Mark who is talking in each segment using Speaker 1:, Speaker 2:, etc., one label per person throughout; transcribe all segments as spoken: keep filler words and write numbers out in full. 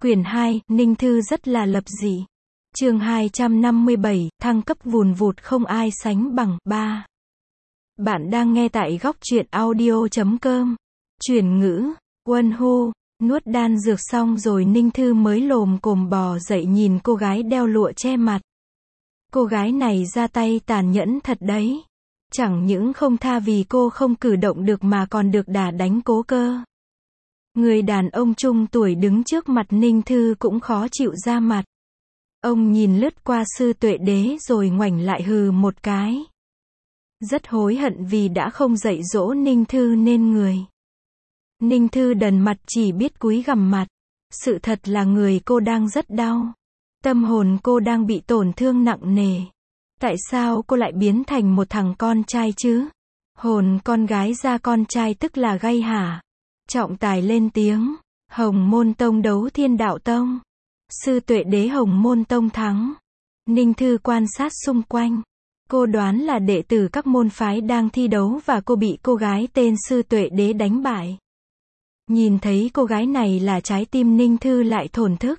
Speaker 1: Quyển hai, Ninh Thư rất là lập dị. Chương hai trăm năm mươi bảy, thăng cấp vùn vụt không ai sánh bằng. ba. Bạn đang nghe tại góc truyện audio chấm com. Chuyển ngữ, Quân Hu, nuốt đan dược xong rồi Ninh Thư mới lồm cồm bò dậy nhìn cô gái đeo lụa che mặt. Cô gái này ra tay tàn nhẫn thật đấy. Chẳng những không tha vì cô không cử động được mà còn được đả đánh cố cơ. Người đàn ông trung tuổi đứng trước mặt Ninh Thư cũng khó chịu ra mặt. Ông nhìn lướt qua Sư Tuệ Đế rồi ngoảnh lại hừ một cái. Rất hối hận vì đã không dạy dỗ Ninh Thư nên người. Ninh Thư đần mặt chỉ biết cúi gằm mặt. Sự thật là người cô đang rất đau. Tâm hồn cô đang bị tổn thương nặng nề. Tại sao cô lại biến thành một thằng con trai chứ? Hồn con gái ra con trai tức là gay hả? Trọng tài lên tiếng. Hồng Môn Tông đấu Thiên Đạo Tông. Sư Tuệ Đế Hồng Môn Tông thắng. Ninh Thư quan sát xung quanh. Cô đoán là đệ tử các môn phái đang thi đấu và cô bị cô gái tên Sư Tuệ Đế đánh bại. Nhìn thấy cô gái này là trái tim Ninh Thư lại thổn thức.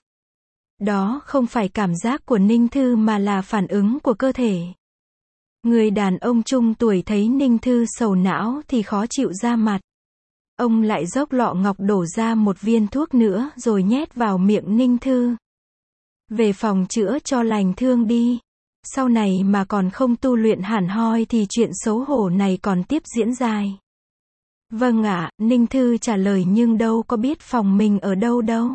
Speaker 1: Đó không phải cảm giác của Ninh Thư mà là phản ứng của cơ thể. Người đàn ông trung tuổi thấy Ninh Thư sầu não thì khó chịu ra mặt. Ông lại dốc lọ ngọc đổ ra một viên thuốc nữa rồi nhét vào miệng Ninh Thư. Về phòng chữa cho lành thương đi. Sau này mà còn không tu luyện hẳn hoi thì chuyện xấu hổ này còn tiếp diễn dài. Vâng ạ, Ninh Thư trả lời nhưng đâu có biết phòng mình ở đâu đâu.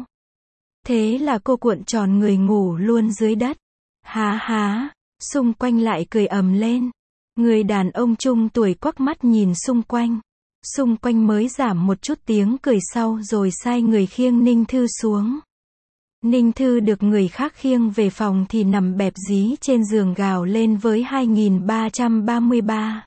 Speaker 1: Thế là cô cuộn tròn người ngủ luôn dưới đất. Há há, xung quanh lại cười ầm lên. Người đàn ông trung tuổi quắc mắt nhìn xung quanh. Xung quanh mới giảm một chút tiếng cười sau rồi sai người khiêng Ninh Thư xuống. Ninh Thư được người khác khiêng về phòng thì nằm bẹp dí trên giường gào lên với hai nghìn ba trăm ba mươi ba.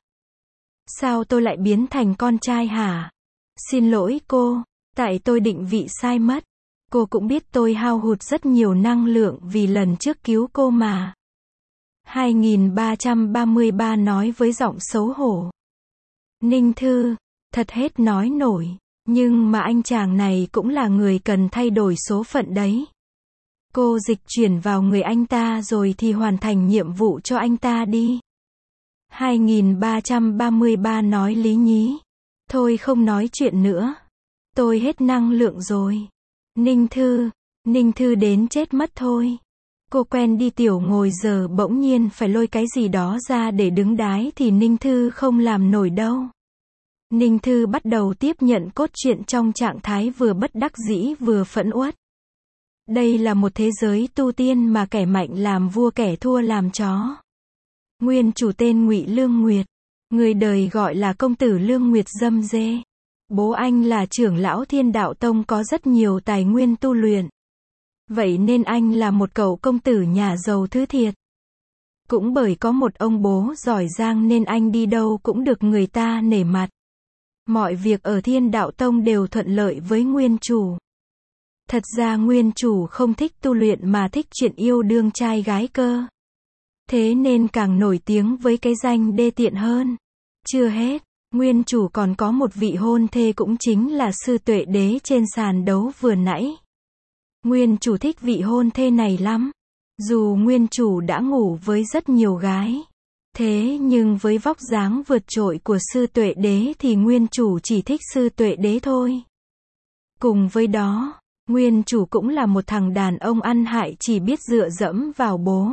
Speaker 1: Sao tôi lại biến thành con trai hả? Xin lỗi cô, tại tôi định vị sai mất. Cô cũng biết tôi hao hụt rất nhiều năng lượng vì lần trước cứu cô mà. hai nghìn ba trăm ba mươi ba nói với giọng xấu hổ. Ninh Thư, thật hết nói nổi, nhưng mà anh chàng này cũng là người cần thay đổi số phận đấy. Cô dịch chuyển vào người anh ta rồi thì hoàn thành nhiệm vụ cho anh ta đi. hai nghìn ba trăm ba mươi ba nói lý nhí. Thôi không nói chuyện nữa. Tôi hết năng lượng rồi. Ninh Thư, Ninh Thư đến chết mất thôi. Cô quen đi tiểu ngồi giờ bỗng nhiên phải lôi cái gì đó ra để đứng đái thì Ninh Thư không làm nổi đâu. Ninh Thư bắt đầu tiếp nhận cốt truyện trong trạng thái vừa bất đắc dĩ vừa phẫn uất. Đây là một thế giới tu tiên mà kẻ mạnh làm vua kẻ thua làm chó. Nguyên chủ tên Ngụy Lương Nguyệt. Người đời gọi là công tử Lương Nguyệt Dâm Dê. Bố anh là trưởng lão Thiên Đạo Tông có rất nhiều tài nguyên tu luyện. Vậy nên anh là một cậu công tử nhà giàu thứ thiệt. Cũng bởi có một ông bố giỏi giang nên anh đi đâu cũng được người ta nể mặt. Mọi việc ở Thiên Đạo Tông đều thuận lợi với nguyên chủ. Thật ra nguyên chủ không thích tu luyện mà thích chuyện yêu đương trai gái cơ. Thế nên càng nổi tiếng với cái danh đê tiện hơn. Chưa hết, nguyên chủ còn có một vị hôn thê cũng chính là Sư Tuệ Đế trên sàn đấu vừa nãy. Nguyên chủ thích vị hôn thê này lắm. Dù nguyên chủ đã ngủ với rất nhiều gái. Thế nhưng với vóc dáng vượt trội của Sư Tuệ Đế thì nguyên chủ chỉ thích Sư Tuệ Đế thôi. Cùng với đó, nguyên chủ cũng là một thằng đàn ông ăn hại chỉ biết dựa dẫm vào bố.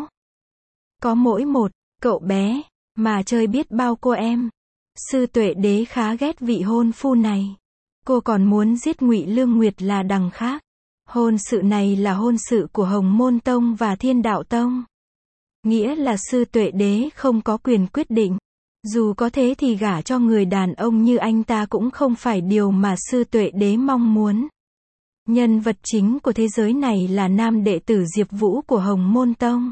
Speaker 1: Có mỗi một, cậu bé, mà chơi biết bao cô em. Sư Tuệ Đế khá ghét vị hôn phu này. Cô còn muốn giết Ngụy Lương Nguyệt là đằng khác. Hôn sự này là hôn sự của Hồng Môn Tông và Thiên Đạo Tông. Nghĩa là Sư Tuệ Đế không có quyền quyết định. Dù có thế thì gả cho người đàn ông như anh ta cũng không phải điều mà Sư Tuệ Đế mong muốn. Nhân vật chính của thế giới này là nam đệ tử Diệp Vũ của Hồng Môn Tông.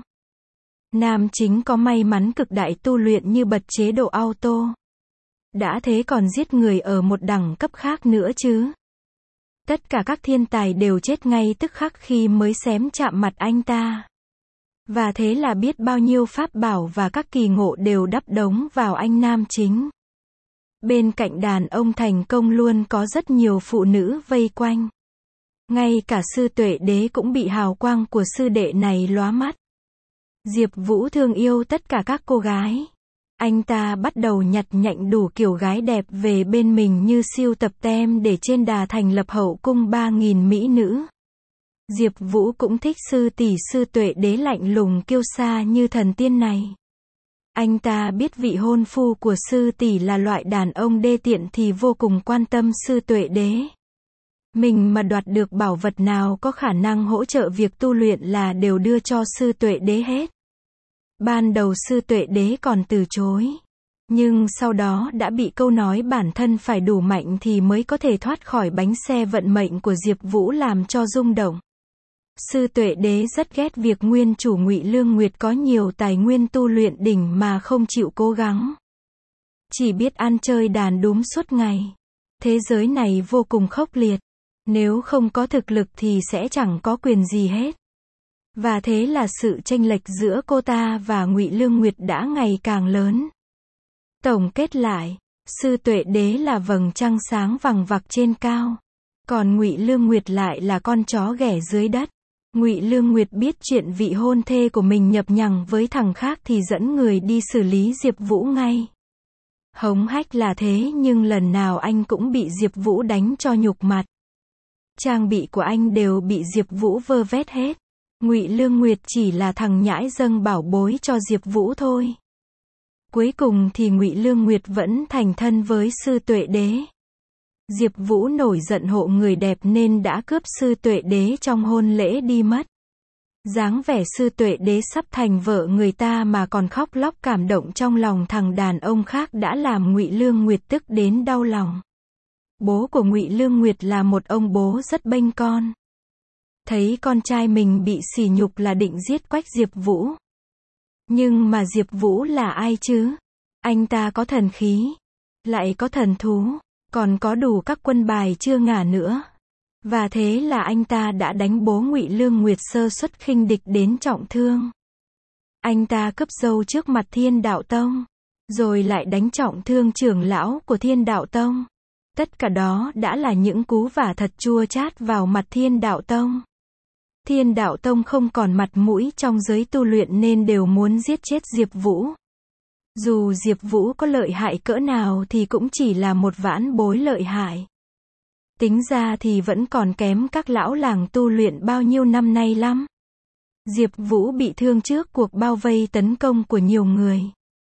Speaker 1: Nam chính có may mắn cực đại tu luyện như bật chế độ auto. Đã thế còn giết người ở một đẳng cấp khác nữa chứ. Tất cả các thiên tài đều chết ngay tức khắc khi mới xém chạm mặt anh ta. Và thế là biết bao nhiêu pháp bảo và các kỳ ngộ đều đắp đống vào anh nam chính. Bên cạnh đàn ông thành công luôn có rất nhiều phụ nữ vây quanh. Ngay cả sư Tuệ Đế cũng bị hào quang của sư đệ này lóa mắt. Diệp Vũ thương yêu tất cả các cô gái. Anh ta bắt đầu nhặt nhạnh đủ kiểu gái đẹp về bên mình như siêu tập tem để trên đà thành lập hậu cung ba nghìn mỹ nữ. Diệp Vũ cũng thích sư tỷ sư Tuệ Đế lạnh lùng kiêu sa như thần tiên này. Anh ta biết vị hôn phu của sư tỷ là loại đàn ông đê tiện thì vô cùng quan tâm sư Tuệ Đế. Mình mà đoạt được bảo vật nào có khả năng hỗ trợ việc tu luyện là đều đưa cho sư Tuệ Đế hết. Ban đầu sư Tuệ Đế còn từ chối. Nhưng sau đó đã bị câu nói bản thân phải đủ mạnh thì mới có thể thoát khỏi bánh xe vận mệnh của Diệp Vũ làm cho rung động. Sư Tuệ Đế rất ghét việc nguyên chủ Ngụy Lương Nguyệt có nhiều tài nguyên tu luyện đỉnh mà không chịu cố gắng. Chỉ biết ăn chơi đàn đúm suốt ngày. Thế giới này vô cùng khốc liệt. Nếu không có thực lực thì sẽ chẳng có quyền gì hết. Và thế là sự chênh lệch giữa cô ta và Ngụy Lương Nguyệt đã ngày càng lớn. Tổng kết lại, sư Tuệ Đế là vầng trăng sáng vằng vặc trên cao. Còn Ngụy Lương Nguyệt lại là con chó ghẻ dưới đất. Ngụy Lương Nguyệt biết chuyện vị hôn thê của mình nhập nhằng với thằng khác thì dẫn người đi xử lý Diệp Vũ ngay. Hống hách là thế nhưng lần nào anh cũng bị Diệp Vũ đánh cho nhục mặt. Trang bị của anh đều bị Diệp Vũ vơ vét hết. Ngụy Lương Nguyệt chỉ là thằng nhãi dâng bảo bối cho Diệp Vũ thôi. Cuối cùng thì Ngụy Lương Nguyệt vẫn thành thân với sư Tuệ Đế. Diệp Vũ nổi giận hộ người đẹp nên đã cướp sư Tuệ Đế trong hôn lễ đi mất. Dáng vẻ sư Tuệ Đế sắp thành vợ người ta mà còn khóc lóc cảm động trong lòng thằng đàn ông khác đã làm Ngụy Lương Nguyệt tức đến đau lòng. Bố của Ngụy Lương Nguyệt là một ông bố rất bênh con. Thấy con trai mình bị sỉ nhục là định giết quách Diệp Vũ. Nhưng mà Diệp Vũ là ai chứ? Anh ta có thần khí, lại có thần thú, còn có đủ các quân bài chưa ngả nữa. Và thế là anh ta đã đánh bố Ngụy Lương Nguyệt sơ suất khinh địch đến trọng thương. Anh ta cướp dâu trước mặt Thiên Đạo Tông, rồi lại đánh trọng thương trưởng lão của Thiên Đạo Tông. Tất cả đó đã là những cú vả thật chua chát vào mặt Thiên Đạo Tông. Thiên Đạo Tông không còn mặt mũi trong giới tu luyện nên đều muốn giết chết Diệp Vũ. Dù Diệp Vũ có lợi hại cỡ nào thì cũng chỉ là một vãn bối lợi hại. Tính ra thì vẫn còn kém các lão làng tu luyện bao nhiêu năm nay lắm. Diệp Vũ bị thương trước cuộc bao vây tấn công của nhiều người.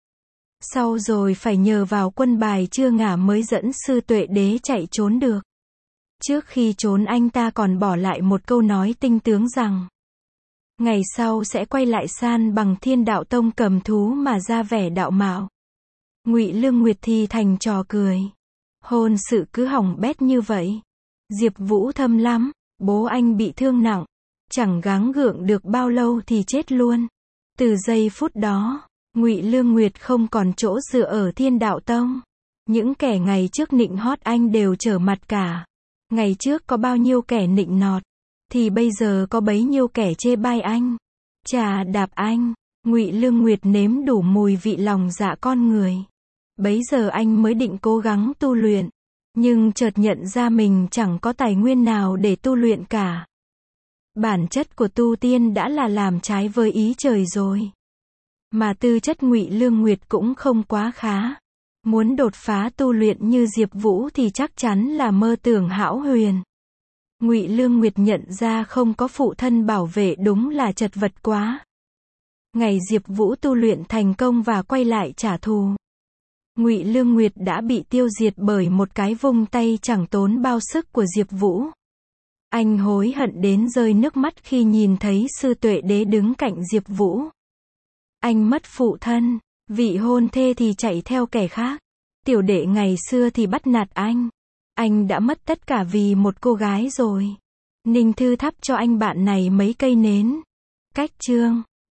Speaker 1: Sau rồi phải nhờ vào quân bài chưa ngả mới dẫn sư Tuệ Đế chạy trốn được. Trước khi trốn anh ta còn bỏ lại một câu nói tinh tướng rằng ngày sau sẽ quay lại san bằng Thiên Đạo Tông cầm thú mà ra vẻ đạo mạo. Ngụy Lương Nguyệt thì thành trò cười. Hôn sự cứ hỏng bét như vậy. Diệp Vũ thâm lắm, bố anh bị thương nặng, chẳng gắng gượng được bao lâu thì chết luôn. Từ giây phút đó, Ngụy Lương Nguyệt không còn chỗ dựa ở Thiên Đạo Tông. Những kẻ ngày trước nịnh hót anh đều trở mặt cả. Ngày trước có bao nhiêu kẻ nịnh nọt, thì bây giờ có bấy nhiêu kẻ chê bai anh, chà đạp anh. Ngụy Lương Nguyệt nếm đủ mùi vị lòng dạ con người. Bấy giờ anh mới định cố gắng tu luyện, nhưng chợt nhận ra mình chẳng có tài nguyên nào để tu luyện cả. Bản chất của tu tiên đã là làm trái với ý trời rồi. Mà tư chất Ngụy Lương Nguyệt cũng không quá khá. Muốn đột phá tu luyện như Diệp Vũ thì chắc chắn là mơ tưởng hão huyền. Ngụy Lương Nguyệt nhận ra không có phụ thân bảo vệ đúng là chật vật quá. Ngày Diệp Vũ tu luyện thành công và quay lại trả thù, Ngụy Lương Nguyệt đã bị tiêu diệt bởi một cái vung tay chẳng tốn bao sức của Diệp Vũ. Anh hối hận đến rơi nước mắt khi nhìn thấy sư Tuệ Đế đứng cạnh Diệp Vũ. Anh mất phụ thân, vị hôn thê thì chạy theo kẻ khác. Tiểu đệ ngày xưa thì bắt nạt anh. Anh đã mất tất cả vì một cô gái rồi. Ninh Thư thắp cho anh bạn này mấy cây nến. Cách chương